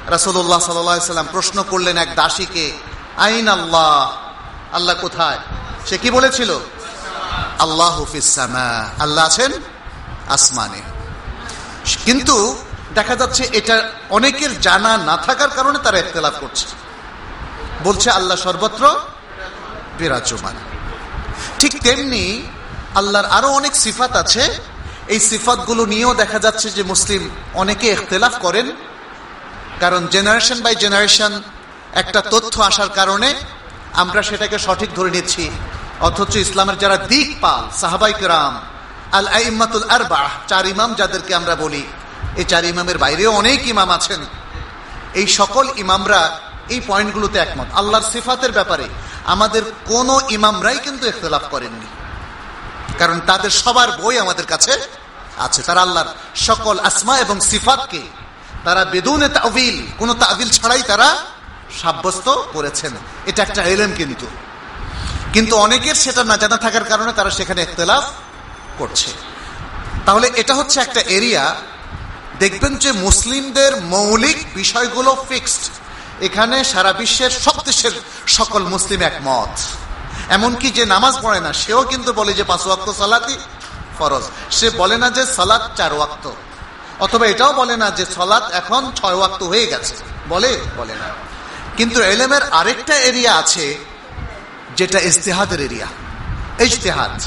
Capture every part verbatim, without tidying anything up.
রাসূলুল্লাহ সাল্লাল্লাহু আলাইহি ওয়াসাল্লাম প্রশ্ন করলেন এক দাসীকে, আইন আল্লাহ, আল্লাহ কোথায়? সে কি বলেছিল? আল্লাহু ফিস সামা, আল্লাহ আছেন আসমানে। কিন্তু দেখা যাচ্ছে এটা অনেকের জানা না থাকার কারণে তারা ইখতিলাফ করছে, বলছে আল্লাহ সর্বত্র বিরাজমান। ঠিক তেমনি আল্লাহর আরো অনেক সিফাত আছে, এই সিফাতগুলো নিয়েও দেখা যাচ্ছে যে মুসলিম অনেকে ইখতিলাফ করেন, কারণ জেনারেশন বাই জেনারেশন একটা তথ্য আসার কারণে আমরা সেটাকে সঠিক ধরে নিচ্ছি, অথচ ইসলামের যারা দিকপাল সাহাবায়ে কেরাম আল আইম্মাতুল আরবাহ, চার ইমাম যাদেরকে আমরা বলি, এই চার ইমামের বাইরেও অনেক ইমাম আছেন, এই সকল ইমামরা এই পয়েন্টগুলোতে একমত। আল্লাহর সিফাতের ব্যাপারে আমাদের কোন ইমামরাই কিন্তু ইখতিলাফ করেননি, কারণ তাদের সবার বই আমাদের কাছে আছে। তারা আল্লাহর সকল আসমা এবং সিফাতকে তারা বেদুনে তাবিল, কোন তাবিল ছাড়াই তারা সাব্যস্ত করেছেন। এটা একটা ইলম, কিন্তু কিন্তু অনেকের সেটা না জানা থাকার কারণে তারা সেখানে ইখতিলাফ করছে। তাহলে এটা হচ্ছে একটা এরিয়া, দেখবেন যে মুসলিমদের মৌলিক বিষয়গুলো ফিক্সড, এখানে সারা বিশ্বের সব দেশের সকল মুসলিম একমত। এমনকি যে নামাজ পড়ে না সেও কিন্তু বলে যে পাঁচ ওয়াক্ত সালাতই ফরজ, সে বলে না যে সালাত চার ওয়াক্ত, অথবা এটাও বলে না যে সালাত এখন ছয় ওয়াক্ত হয়ে গেছে, বলে বলে না। কিন্তু ইলমের আরেকটা এরিয়া আছে যেটা ইজতিহাদের এরিয়া। ইজতিহাদ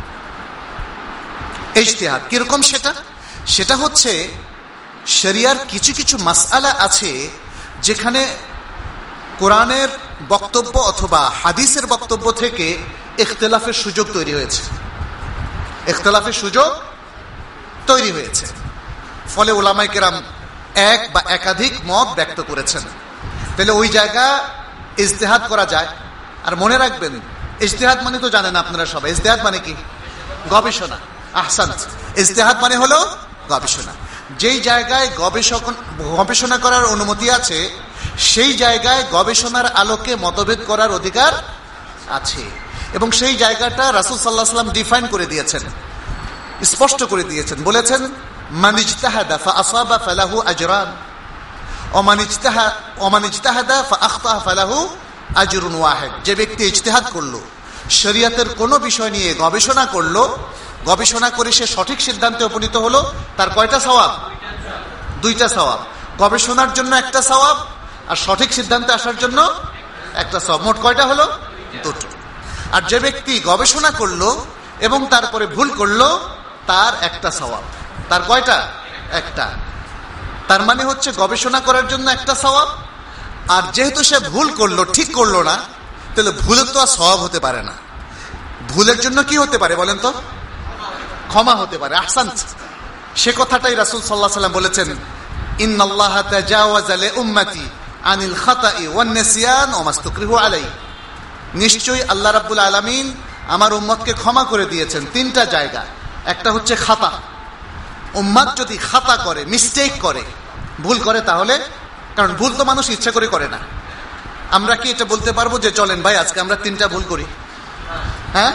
ইজতিহাদ কিরকম? সেটা সেটা হচ্ছে শরিয়ার কিছু কিছু মাসআলা আছে যেখানে কোরআনের বক্তব্য অথবা হাদিসের বক্তব্য থেকে ইখতিলাফের সুযোগ তৈরি হয়েছে, ইখতিলাফের সুযোগ তৈরি হয়েছে। ফলে উলামায়ে কেরাম এক বা একাধিক মত ব্যক্ত করেছেন। তাহলে ওই জায়গা ইজতিহাদ করা যায়। আর মনে রাখবেন, ইজতিহাদ মানে তো জানেন আপনারা সবাই, ইজতিহাদ মানে কি? গবেষণা। আহসান, ইজতিহাদ মানে হলো গবেষণা। যেই জায়গায় গবেষক গবেষণা করার অনুমতি আছে সেই জায়গায় গবেষণার আলোকে মতভেদ করার অধিকার আছে, এবং সেই জায়গাটা রাসূল সাল্লাল্লাহু আলাইহি ওয়াসাল্লাম ডিফাইন করে দিয়েছেন, স্পষ্ট করে দিয়েছেন। বলেছেন, মান ইজতাহাদা ফাআসাবা ফালাহু আজরান ওয়া মান ইজতাহা ওয়া মান ইজতাহাদা ফাআখতা ফালাহু আজরুন ওয়াহিদ। যে ব্যক্তি ইজতিহাদ করলো, শরীয়তের কোনো বিষয় নিয়ে গবেষণা করলো, গবেষণা করে সে সঠিক সিদ্ধান্তে উপনীত হলো, তার কয়টা সওয়াব? দুইটা সওয়াব। গবেষণার জন্য একটা সওয়াব, আর সঠিক সিদ্ধান্তে আসার জন্য একটা সওয়াব। মোট কয়টা হলো? দুটো। আর যে ব্যক্তি গবেষণা করলো এবং তারপরে ভুল করলো, তার একটা সওয়াব। তার কয়টা? একটা। তার মানে হচ্ছে গবেষণা করার জন্য একটা সওয়াব, আর যেহেতু সে ভুল করলো, ঠিক করলো না, তাহলে ভুলের তো আর সওয়াব হতে পারে না। ভুলের জন্য কি হতে পারে বলেন তো? ক্ষমা হতে পারে। আহসান, সে কথাটাই রাসূল সাল্লাল্লাহু আলাইহি ওয়াসাল্লাম বলেছেন, ইন্নাল্লাহা তাজাওয়াজা লি উম্মতি আনিল খাতাই ওয়ান নিসিয়ান ওয়া মাস্তুকরিহু আলাইহি। নিশ্চয়ই আল্লাহ রাব্বুল আলামিন আমার উম্মতকে ক্ষমা করে দিয়েছেন তিনটা জায়গা। একটা হচ্ছে খাতা, উম্মত যদি খাতা করে, মিস্টেক করে, ভুল করে, তাহলে, কারণ ভুল তো মানুষ ইচ্ছা করে করে না। আমরা কি এটা বলতে পারবো যে চলেন ভাই আজকে আমরা তিনটা ভুল করি? হ্যাঁ,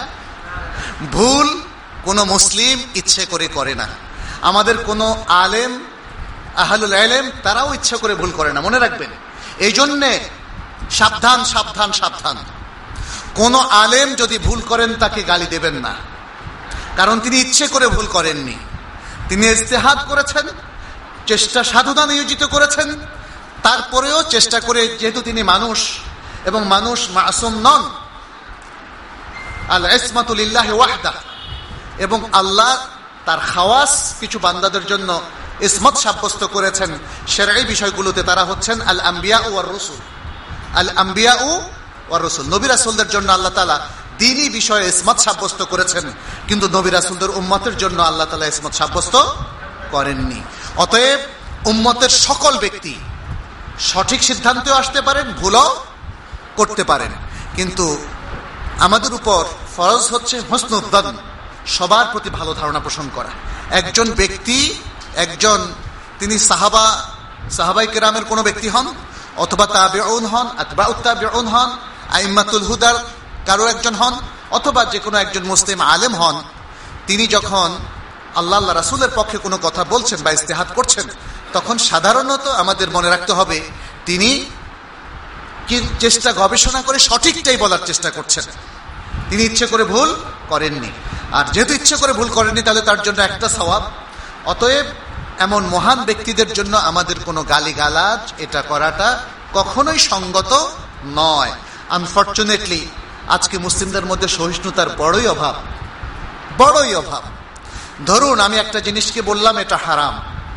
ভুল কোন মুসলিম ইচ্ছে করে করে না। আমাদের কোন আলেম, আহলুল ইলম, তারাও ইচ্ছা করে ভুল করে না, মনে রাখবেন। এই জন্যে সাবধান সাবধান সাবধান। কোন আলেম যদি ভুল করেন তাকে গালি দেবেন না, কারণ তিনি ইচ্ছে করে ভুল করেননি। তিনি ইজতিহাদ করেছেন, চেষ্টা সাধনা নিয়োজিত করেছেন, তারপরেও চেষ্টা করে, যেহেতু তিনি মানুষ এবং মানুষ মাসুম নন, আল ইসমাতু লিল্লাহি ওয়াহদা, এবং আল্লাহ তার খাওয়াস কিছু বান্দাদের জন্য ইসমত সাব্যস্ত করেছেন শরঈ বিষয়গুলোতে। তারা হচ্ছেন আল আম্বিয়া ওয়ার রাসূল। আল আম্বিয়া ওয়ার রাসূল, নবী রাসূলদের জন্য আল্লাহ তাআলা দ্বীনি বিষয়ে ইসমত সাব্যস্ত করেছেন, কিন্তু নবী রাসূলদের উম্মতের জন্য আল্লাহ তাআলা ইসমত সাব্যস্ত করেননি। অতএব উম্মতের সকল ব্যক্তি সঠিক সিদ্ধান্তেও আসতে পারেন, ভুলও করতে পারেন, কিন্তু আমাদের উপর ফরজ হচ্ছে হুসনুল যান, সবার প্রতি ভালো ধারণা পোষণ করা। একজন ব্যক্তি, একজন তিনি সাহাবা সাহাবাই কেরামের কোনো ব্যক্তি হন, অথবা তাবিউন হন, আতবাউত তাবিউন হন, আইম্মাতুল হুদার কারো একজন হন, অথবা যে কোনো একজন মুসলিম আলেম হন, তিনি যখন আল্লাহ আল্লাহ রাসূলের পক্ষে কোনো কথা বলছেন বা ইজতিহাদ করছেন, তখন সাধারণত আমাদের মনে রাখতে হবে তিনি কি চেষ্টা গবেষণা করে সঠিকটাই বলার চেষ্টা করছেন, তিনি ইচ্ছে করে ভুল করেননি। আর যেহেতু ইচ্ছে করে ভুল করেননি তাহলে তার জন্য একটা সওয়াব। অতএব এমন মহান ব্যক্তিদের জন্য আমাদের কোনো গালিগালাজ এটা করাটা কখনোই সঙ্গত নয়। আনফরচুনেটলি আজকে মুসলিমদের মধ্যে সহিষ্ণুতার বড়ই অভাব, বড়ই অভাব। ধরুন আমি একটা জিনিসকে বললাম এটা হারাম,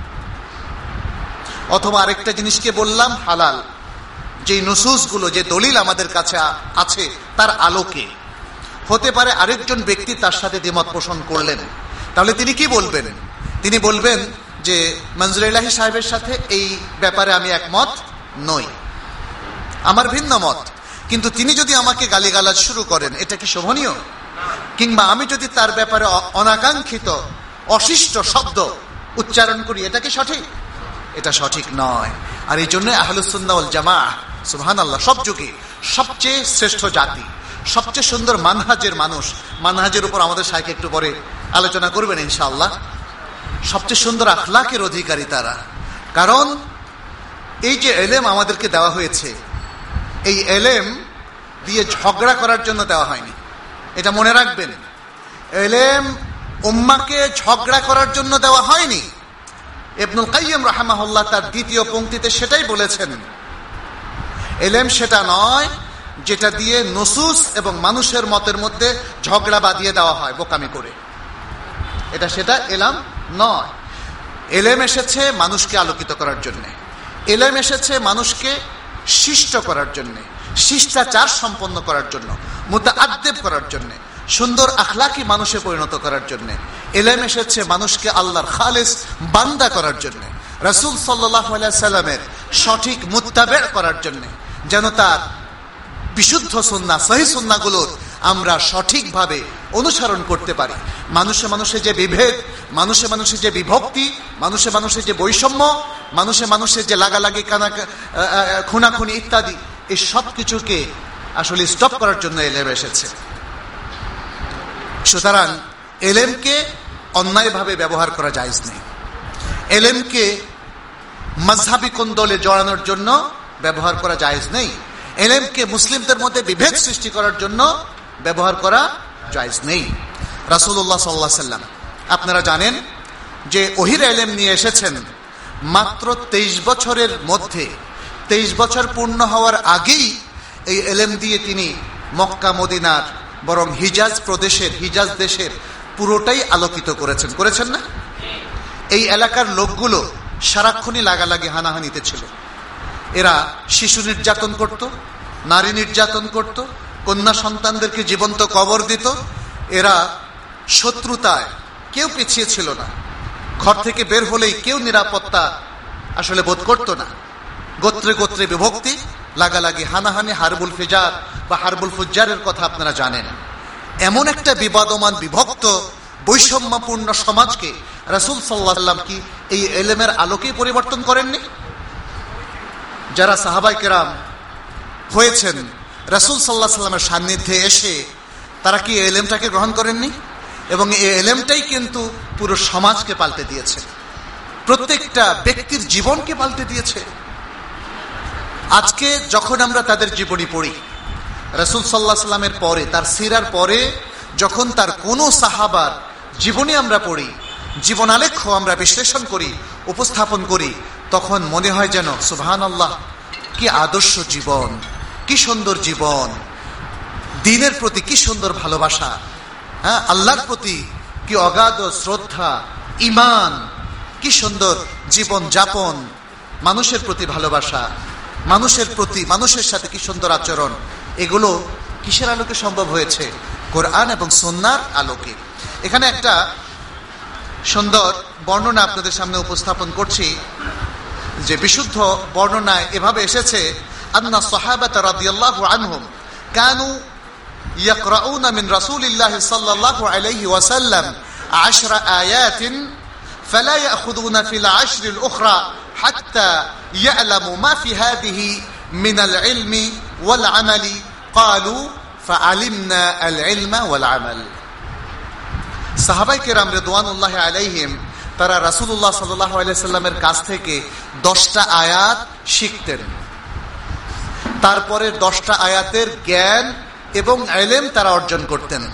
অথবা আরেকটা জিনিসকে বললাম হালাল, যে নুসুসগুলো, যে দলিল আমাদের কাছে আছে তার আলোকে। হতে পারে আরেকজন ব্যক্তি তার সাথে দ্বিমত পোষণ করলেন, তাহলে তিনি কি বলবেন? তিনি বলবেন যে মনজুর ইলাহি সাহেবের সাথে এই ব্যাপারে আমি একমত নই, আমার ভিন্ন মত। কিন্তু তিনি যদি আমাকে গালিগালাজ শুরু করেন, এটা কি শোভনীয়? কিংবা আমি যদি তার ব্যাপারে অনাকাঙ্ক্ষিত অশিষ্ট শব্দ উচ্চারণ করি, এটা কি সঠিক? এটা সঠিক নয়। আর এই জন্য আহলুস সুন্নাহ ওয়াল জামাআহ সুবহানাল্লাহ সব যুগে সবচেয়ে শ্রেষ্ঠ জাতি, সবচেয়ে সুন্দর মানহাজের মানুষ। মানহাজের উপর আমাদের শাইখ একটু পরে আলোচনা করবেন ইনশাআল্লাহ। সবচেয়ে সুন্দর আখলাকের অধিকারী তারা। কারণ এই যে এলেম আমাদেরকে দেওয়া হয়েছে, এই এলেম দিয়ে ঝগড়া করার জন্য দেওয়া হয়নি, এটা মনে রাখবেন। এলেম উম্মাকে ঝগড়া করার জন্য দেওয়া হয়নি। ইবনুল কাইয়্যিম রাহিমাহুল্লাহ তার দ্বিতীয় পংক্তিতে সেটাই বলেছেন, এলেম সেটা নয় যেটা দিয়ে নুসুস এবং মানুষের মতের মধ্যে ঝগড়া বাঁধিয়ে দেওয়া হয় বোকামি করে, এটা সেটা এলাম নয়। এলেম এসেছে মানুষকে আলোকিত করার জন্য, এলেম এসেছে মানুষকে শিষ্ট করার জন্য, শিষ্টাচার সম্পন্ন করার জন্য, মুতাআদ্দিব করার জন্য, সুন্দর আখলাকি মানুষে পরিণত করার জন্য। এলেম এসেছে মানুষকে আল্লাহর খালেস বান্দা করার জন্য, রাসূল সাল্লাল্লাহু আলাইহি সাল্লামের সঠিক মুত্তাবে করার জন্য, যেন তার বিশুদ্ধ সুন্নাহ সহিহ সুন্নাহগুলোর আমরা সঠিকভাবে অনুসরণ করতে পারি। মানুষে মানুষে যে বিভেদ, মানুষে মানুষে যে বিভক্তি, মানুষে মানুষে যে বৈষম্য, মানুষে মানুষে যে লাগালাগি কানা খুনাখুনি ইত্যাদি, এই সব কিছুকে আসলে স্টপ করার জন্য এলেম এসেছে। সুতরাং এলেমকে অন্যায়ভাবে ব্যবহার করা জায়েজ নেই। এলেমকে মাযহাবী কোন্দলে জড়ানোর জন্য ব্যবহার করা জায়েজ নেই। এলেমকে মুসলিমদের মধ্যে বিভেদ সৃষ্টি করার জন্য ব্যবহার করা জায়েজ নেই। রাসূলুল্লাহ সাল্লাল্লাহু আলাইহি সাল্লাম আপনারা জানেন যে ওহীর এলেম নিয়ে এসেছেন মাত্র তেইশ বছরের মধ্যে। তেইশ বছর পূর্ণ হওয়ার আগেই এই এলেম দিয়ে তিনি মক্কা মদিনার বরং হিজাজ প্রদেশের, হিজাজ দেশের পুরোটাই আলোকিত করেছেন, করেছেন না? এই এলাকার লোকগুলো সারাক্ষণই লাগালাগি হানাহানিতে ছিল। এরা শিশু নির্যাতন করত, নারী নির্যাতন করত, কন্যা সন্তানদেরকে জীবন্ত কবর দিত। এরা শত্রুতায় কেউ পিছিয়ে ছিল না, ঘর থেকে বের হলেই কেউ নিরাপত্তা আসলে বোধ করত না। গোত্রে গোত্রে বিভক্তি, লাগালাগি, হানাহানি, হারবুল ফিজার বা হারবুল ফুজ্জারের কথা আপনারা জানেন। এমন একটা বিবাদমান বিভক্ত বৈষম্যপূর্ণ সমাজকে রাসূল সাল্লাল্লাহু আলাইহি ওয়াসাল্লাম কি এই এলেমের আলোকেই পরিবর্তন করেননি? যারা সাহাবায়ে কেরাম হয়েছেন রাসূল সাল্লাল্লাহু আলাইহি ওয়াসাল্লামের সান্নিধ্যে এসে তারা কি এই এলেমটাকে গ্রহণ করেননি? এবং এই এলেমটাই কিন্তু পুরো সমাজকে পাল্টে দিয়েছে, প্রত্যেকটা ব্যক্তির জীবনকে পাল্টে দিয়েছে। আজকে যখন আমরা তাদের জীবনী পড়ি, রাসূল সাল্লাল্লাহু আলাইহি ওয়াসাল্লামের পরে, তার সিরার পরে যখন তার কোনো সাহাবার জীবনী আমরা পড়ি, জীবনালেখ্য আমরা বিশ্লেষণ করি, উপস্থাপন করি, তখন মনে হয় যেন সুবহানাল্লাহ, কি আদর্শ জীবন, কি সুন্দর জীবন, দ্বীনের প্রতি কি সুন্দর ভালোবাসা, হ্যাঁ, আল্লাহর প্রতি কি অগাধ শ্রদ্ধা, ঈমান, কি সুন্দর জীবন যাপন, মানুষের প্রতি ভালোবাসা, মানুষের প্রতি মানুষের সাথে কি সুন্দর আচরণ। এগুলো কিসের আলোকে সম্ভব হয়েছে? কোরআন এবং সুন্নাহর আলোকে। এখানে একটা সুন্দর বর্ণনা আপনাদের সামনে উপস্থাপন করছি, যে বিশুদ্ধ বর্ণনায় এভাবে এসেছে, আন্না সাহাবাতা রাদিয়াল্লাহু আনহুম কানু ইয়াকরাউনা মিন রাসূলিল্লাহি সাল্লাল্লাহু আলাইহি ওয়াসাল্লাম আশরা আয়াতিন ফালা ইয়াখুদুনা ফিল আশরিল উখরা হাত্তা ইয়ালামু মা ফি হাদিহি মিনাল ইলমি ওয়াল আমালি ক্বালু ফাআলিমনা আল ইলমা ওয়াল আমাল। সাহাবায়ে কেরাম রিদওয়ানুল্লাহি আলাইহিম তারা রাসূলুল্লাহ সাল্লাল্লাহু আলাইহি সাল্লামের কাছ থেকে দশটা আয়াত শিখতেন, তারপরে দশটা আয়াতের জ্ঞান এবং ইলম তারা অর্জন করতেন।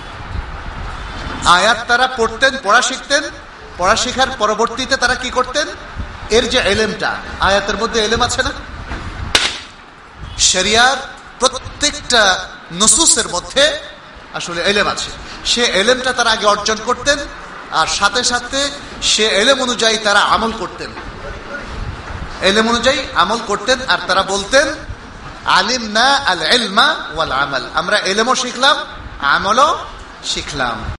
আয়াত তারা পড়তেন, পড়া শিখতেন, পড়া শেখার পরবর্তীতে তারা কি করতেন, এর যে ইলমটা, আয়াতের মধ্যে ইলম আছে না, শরিয়ার প্রত্যেকটা নুসুসের মধ্যে আসলে ইলম আছে, সে ইলমটা তারা আগে অর্জন করতেন, আর সাথে সাথে সে ইলম অনুযায়ী তারা আমল করতেন, ইলম অনুযায়ী আমল করতেন। আর তারা বলতেন আলিমনা আল ইলমা ওয়াল আমাল, আমরা ইলমও শিখলাম, আমলও শিখলাম।